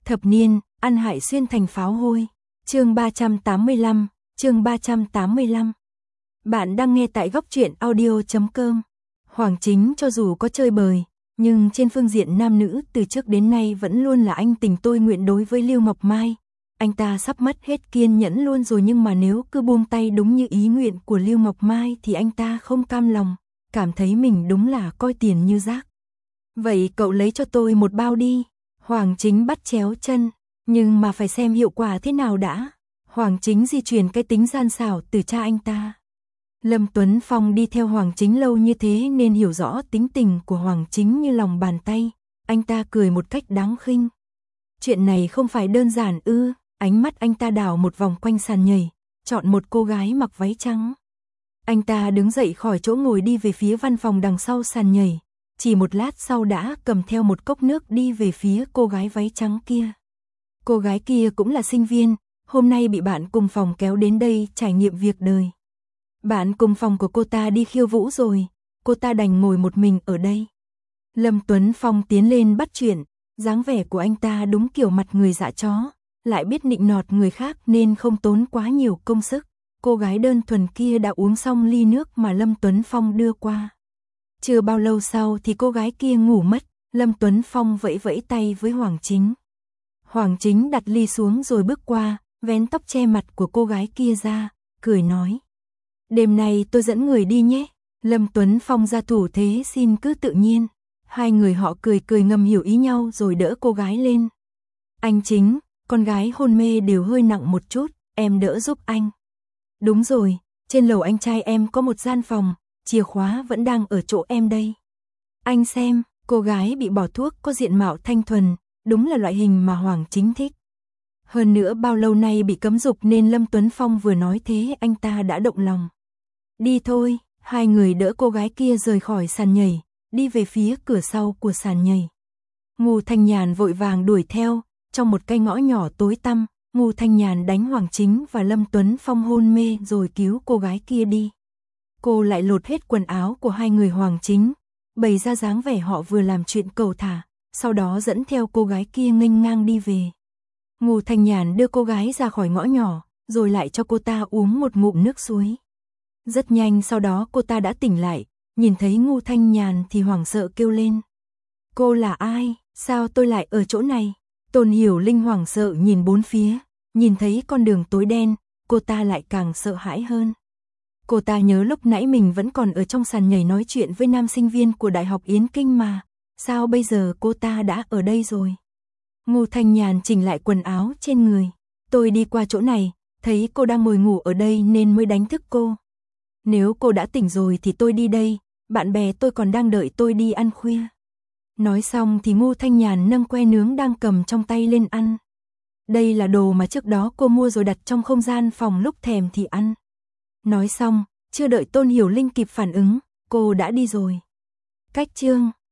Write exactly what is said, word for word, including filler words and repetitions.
Thập niên, ăn hại xuyên thành pháo hôi. Chương ba trăm tám mươi lăm, chương ba trăm tám mươi lăm. Bạn đang nghe tại góc truyện audio chấm com. Hoàng Chính cho dù có chơi bời, nhưng trên phương diện nam nữ từ trước đến nay vẫn luôn là anh tình tôi nguyện đối với Lưu Ngọc Mai. Anh ta sắp mất hết kiên nhẫn luôn rồi, nhưng mà nếu cứ buông tay đúng như ý nguyện của Lưu Ngọc Mai thì anh ta không cam lòng, cảm thấy mình đúng là coi tiền như rác. Vậy cậu lấy cho tôi một bao đi. Hoàng Chính bắt chéo chân, nhưng mà phải xem hiệu quả thế nào đã. Hoàng Chính di chuyển cái tính gian xảo từ cha anh ta. Lâm Tuấn Phong đi theo Hoàng Chính lâu như thế nên hiểu rõ tính tình của Hoàng Chính như lòng bàn tay. Anh ta cười một cách đáng khinh. Chuyện này không phải đơn giản ư? Ánh mắt anh ta đảo một vòng quanh sàn nhảy, chọn một cô gái mặc váy trắng. Anh ta đứng dậy khỏi chỗ ngồi đi về phía văn phòng đằng sau sàn nhảy. Chỉ một lát sau đã cầm theo một cốc nước đi về phía cô gái váy trắng kia. Cô gái kia cũng là sinh viên, hôm nay bị bạn cùng phòng kéo đến đây trải nghiệm việc đời. Bạn cùng phòng của cô ta đi khiêu vũ rồi, cô ta đành ngồi một mình ở đây. Lâm Tuấn Phong tiến lên bắt chuyện, dáng vẻ của anh ta đúng kiểu mặt người dạ chó, lại biết nịnh nọt người khác nên không tốn quá nhiều công sức. Cô gái đơn thuần kia đã uống xong ly nước mà Lâm Tuấn Phong đưa qua. Chưa bao lâu sau thì cô gái kia ngủ mất, Lâm Tuấn Phong vẫy vẫy tay với Hoàng Chính. Hoàng Chính đặt ly xuống rồi bước qua, vén tóc che mặt của cô gái kia ra, cười nói. Đêm nay tôi dẫn người đi nhé. Lâm Tuấn Phong ra thủ thế xin cứ tự nhiên. Hai người họ cười cười ngầm hiểu ý nhau rồi đỡ cô gái lên. Anh Chính, con gái hôn mê đều hơi nặng một chút, em đỡ giúp anh. Đúng rồi, trên lầu anh trai em có một gian phòng, chìa khóa vẫn đang ở chỗ em đây. Anh xem, cô gái bị bỏ thuốc có diện mạo thanh thuần, đúng là loại hình mà Hoàng Chính thích. Hơn nữa bao lâu nay bị cấm dục nên Lâm Tuấn Phong vừa nói thế anh ta đã động lòng. Đi thôi, hai người đỡ cô gái kia rời khỏi sàn nhảy, đi về phía cửa sau của sàn nhảy. Ngô Thanh Nhàn vội vàng đuổi theo, trong một cái ngõ nhỏ tối tăm, Ngô Thanh Nhàn đánh Hoàng Chính và Lâm Tuấn Phong hôn mê rồi cứu cô gái kia đi. Cô lại lột hết quần áo của hai người Hoàng Chính, bày ra dáng vẻ họ vừa làm chuyện cầu thả, sau đó dẫn theo cô gái kia nghênh ngang đi về. Ngô Thanh Nhàn đưa cô gái ra khỏi ngõ nhỏ, rồi lại cho cô ta uống một ngụm nước suối. Rất nhanh sau đó cô ta đã tỉnh lại, nhìn thấy Ngô Thanh Nhàn thì hoảng sợ kêu lên. Cô là ai? Sao tôi lại ở chỗ này? Tôn Hiểu Linh hoảng sợ nhìn bốn phía, nhìn thấy con đường tối đen, cô ta lại càng sợ hãi hơn. Cô ta nhớ lúc nãy mình vẫn còn ở trong sàn nhảy nói chuyện với nam sinh viên của Đại học Yến Kinh mà, sao bây giờ cô ta đã ở đây rồi? Ngô Thanh Nhàn chỉnh lại quần áo trên người. Tôi đi qua chỗ này, thấy cô đang ngồi ngủ ở đây nên mới đánh thức cô. Nếu cô đã tỉnh rồi thì tôi đi đây, bạn bè tôi còn đang đợi tôi đi ăn khuya. Nói xong thì Ngô Thanh Nhàn nâng que nướng đang cầm trong tay lên ăn. Đây là đồ mà trước đó cô mua rồi đặt trong không gian phòng lúc thèm thì ăn. Nói xong, chưa đợi Tôn Hiểu Linh kịp phản ứng, cô đã đi rồi. Cách chương